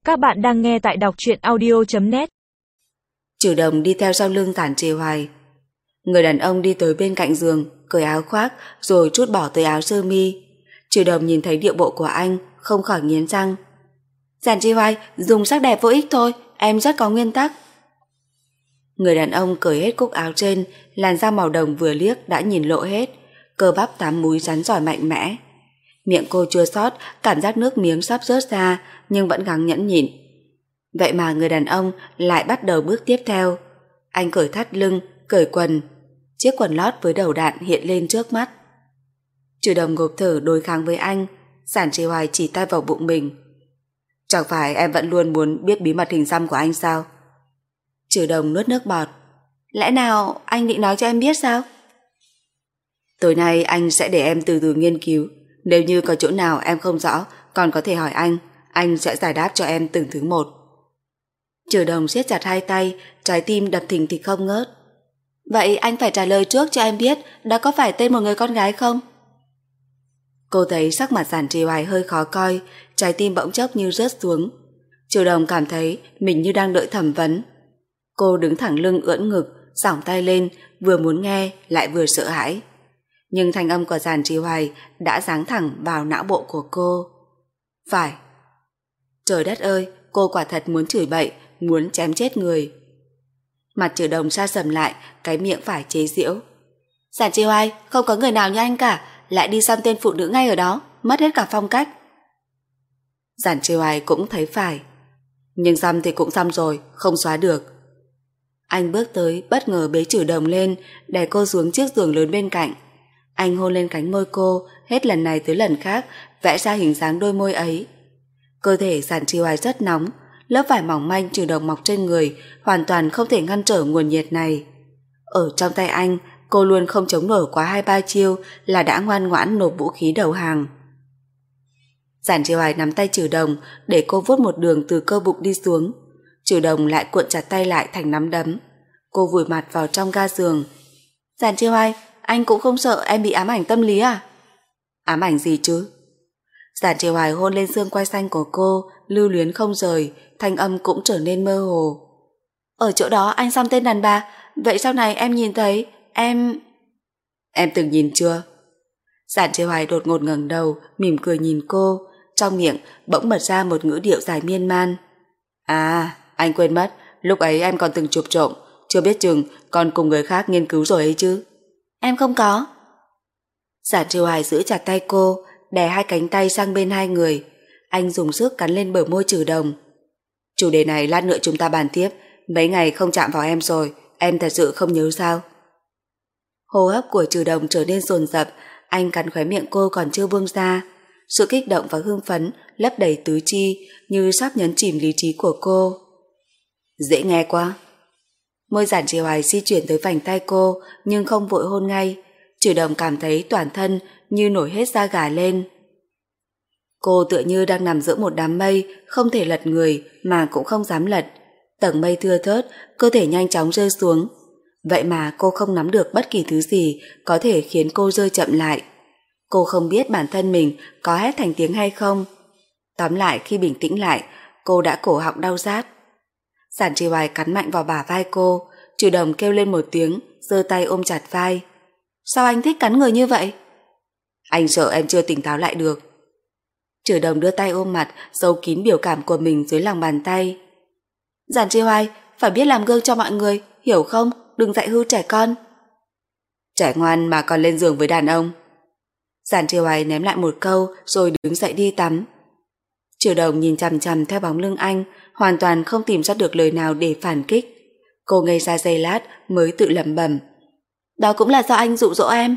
Các bạn đang nghe tại đọc truyện audio.net. Trừ Đồng đi theo sau lưng Giản Trì Hoài. Người đàn ông đi tới bên cạnh giường, cởi áo khoác rồi trút bỏ tới áo sơ mi. Trừ Đồng nhìn thấy điệu bộ của anh, không khỏi nghiến răng. Giản Trì Hoài, dùng sắc đẹp vô ích thôi, em rất có nguyên tắc. Người đàn ông cởi hết cúc áo trên, làn da màu đồng vừa liếc đã nhìn lộ hết, cơ bắp tám múi rắn giỏi mạnh mẽ. Miệng cô chua xót, cảm giác nước miếng sắp rớt ra nhưng vẫn gắng nhẫn nhịn. Vậy mà người đàn ông lại bắt đầu bước tiếp theo. Anh cởi thắt lưng, cởi quần. Chiếc quần lót với đầu đạn hiện lên trước mắt. Trừ Đồng ngộp thở đối kháng với anh. Giản Trì Hoài chỉ tay vào bụng mình. Chẳng phải em vẫn luôn muốn biết bí mật hình xăm của anh sao? Trừ Đồng nuốt nước bọt. Lẽ nào anh định nói cho em biết sao? Tối nay anh sẽ để em từ từ nghiên cứu. Nếu như có chỗ nào em không rõ, còn có thể hỏi anh sẽ giải đáp cho em từng thứ một. Trừ Đồng siết chặt hai tay, trái tim đập thình thịch không ngớt. Vậy anh phải trả lời trước cho em biết đó có phải tên một người con gái không? Cô thấy sắc mặt Giản Trì Hoài hơi khó coi, trái tim bỗng chốc như rớt xuống. Trừ Đồng cảm thấy mình như đang đợi thẩm vấn. Cô đứng thẳng lưng ưỡn ngực, giỏng tay lên, vừa muốn nghe lại vừa sợ hãi. Nhưng thanh âm của Giản Trì Hoài đã giáng thẳng vào não bộ của cô. Phải. Trời đất ơi, cô quả thật muốn chửi bậy, muốn chém chết người. Mặt Trừ Đồng sa sầm lại, cái miệng phải chế giễu. Giản Trì Hoài, không có người nào như anh cả, lại đi xăm tên phụ nữ ngay ở đó, mất hết cả phong cách. Giản Trì Hoài cũng thấy phải. Nhưng xăm thì cũng xăm rồi, không xóa được. Anh bước tới, bất ngờ bế Trừ Đồng lên, đè cô xuống chiếc giường lớn bên cạnh. Anh hôn lên cánh môi cô, hết lần này tới lần khác, vẽ ra hình dáng đôi môi ấy. Cơ thể Giản Trì Hoài rất nóng, lớp vải mỏng manh Trừ Đồng mọc trên người hoàn toàn không thể ngăn trở nguồn nhiệt này. Ở trong tay anh, cô luôn không chống nổi quá 2-3 chiêu là đã ngoan ngoãn nộp vũ khí đầu hàng. Giản Trì Hoài nắm tay Trừ Đồng để cô vuốt một đường từ cơ bụng đi xuống. Trừ Đồng lại cuộn chặt tay lại thành nắm đấm. Cô vùi mặt vào trong ga giường. Giản Trì Hoài, anh cũng không sợ em bị ám ảnh tâm lý à? Ám ảnh gì chứ? Giản Trì Hoài hôn lên xương quai xanh của cô, lưu luyến không rời, thanh âm cũng trở nên mơ hồ. Ở chỗ đó anh xăm tên đàn bà, vậy sau này em nhìn thấy, em từng nhìn chưa? Giản Trì Hoài đột ngột ngẩng đầu, mỉm cười nhìn cô, trong miệng bỗng bật ra một ngữ điệu dài miên man. À, anh quên mất, lúc ấy em còn từng chụp trộm, chưa biết chừng còn cùng người khác nghiên cứu rồi ấy chứ. Em không có. Giản Trì Hoài giữ chặt tay cô, đè hai cánh tay sang bên hai người. Anh dùng sức cắn lên bờ môi Trừ Đồng. Chủ đề này lát nữa chúng ta bàn tiếp. Mấy ngày không chạm vào em rồi, em thật sự không nhớ sao? Hô hấp của Trừ Đồng trở nên dồn dập. Anh cắn khóe miệng cô còn chưa buông ra. Sự kích động và hưng phấn lấp đầy tứ chi, như sắp nhấn chìm lý trí của cô. Dễ nghe quá. Môi Giản Trì Hoài di chuyển tới vành tay cô, nhưng không vội hôn ngay. Trừ Đồng cảm thấy toàn thân như nổi hết da gà lên. Cô tựa như đang nằm giữa một đám mây, không thể lật người mà cũng không dám lật. Tầng mây thưa thớt, cơ thể nhanh chóng rơi xuống. Vậy mà cô không nắm được bất kỳ thứ gì có thể khiến cô rơi chậm lại. Cô không biết bản thân mình có hét thành tiếng hay không. Tóm lại, khi bình tĩnh lại, cô đã cổ họng đau rát. Giản Trì Hoài cắn mạnh vào bả vai cô. Trừ Đồng kêu lên một tiếng, giơ tay ôm chặt vai. Sao anh thích cắn người như vậy? Anh sợ em chưa tỉnh táo lại được. Trừ Đồng đưa tay ôm mặt, giấu kín biểu cảm của mình dưới lòng bàn tay. Giản Trì Hoài, phải biết làm gương cho mọi người, hiểu không? Đừng dạy hư trẻ con. Trẻ ngoan mà còn lên giường với đàn ông. Giản Trì Hoài ném lại một câu rồi đứng dậy đi tắm. Trừ Đồng nhìn chằm chằm theo bóng lưng anh, hoàn toàn không tìm ra được lời nào để phản kích. Cô ngây ra giây lát mới tự lẩm bẩm. Đó cũng là do anh dụ dỗ em.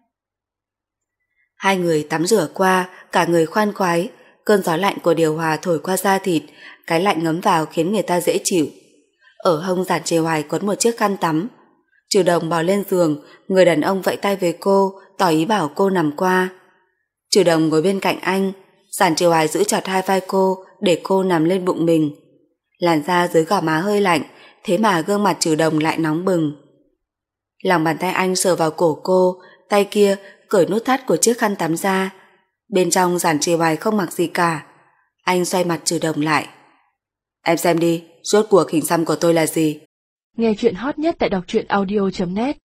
Hai người tắm rửa qua, cả người khoan khoái. Cơn gió lạnh của điều hòa thổi qua da thịt, cái lạnh ngấm vào khiến người ta dễ chịu. Ở hông Giản Trì Hoài quấn một chiếc khăn tắm. Trừ Đồng bò lên giường, người đàn ông vẫy tay với cô, tỏ ý bảo cô nằm qua. Trừ Đồng ngồi bên cạnh anh. Giản Trì Hoài giữ chặt hai vai cô để cô nằm lên bụng mình. Làn da dưới gò má hơi lạnh, thế mà gương mặt Trừ Đồng lại nóng bừng. Lòng bàn tay anh sờ vào cổ cô, tay kia cởi nút thắt của chiếc khăn tắm ra. Bên trong Giản Trì Hoài không mặc gì cả. Anh xoay mặt Trừ Đồng lại. Em xem đi, rốt cuộc hình xăm của tôi là gì? Nghe chuyện hot nhất tại đọc truyện audio.net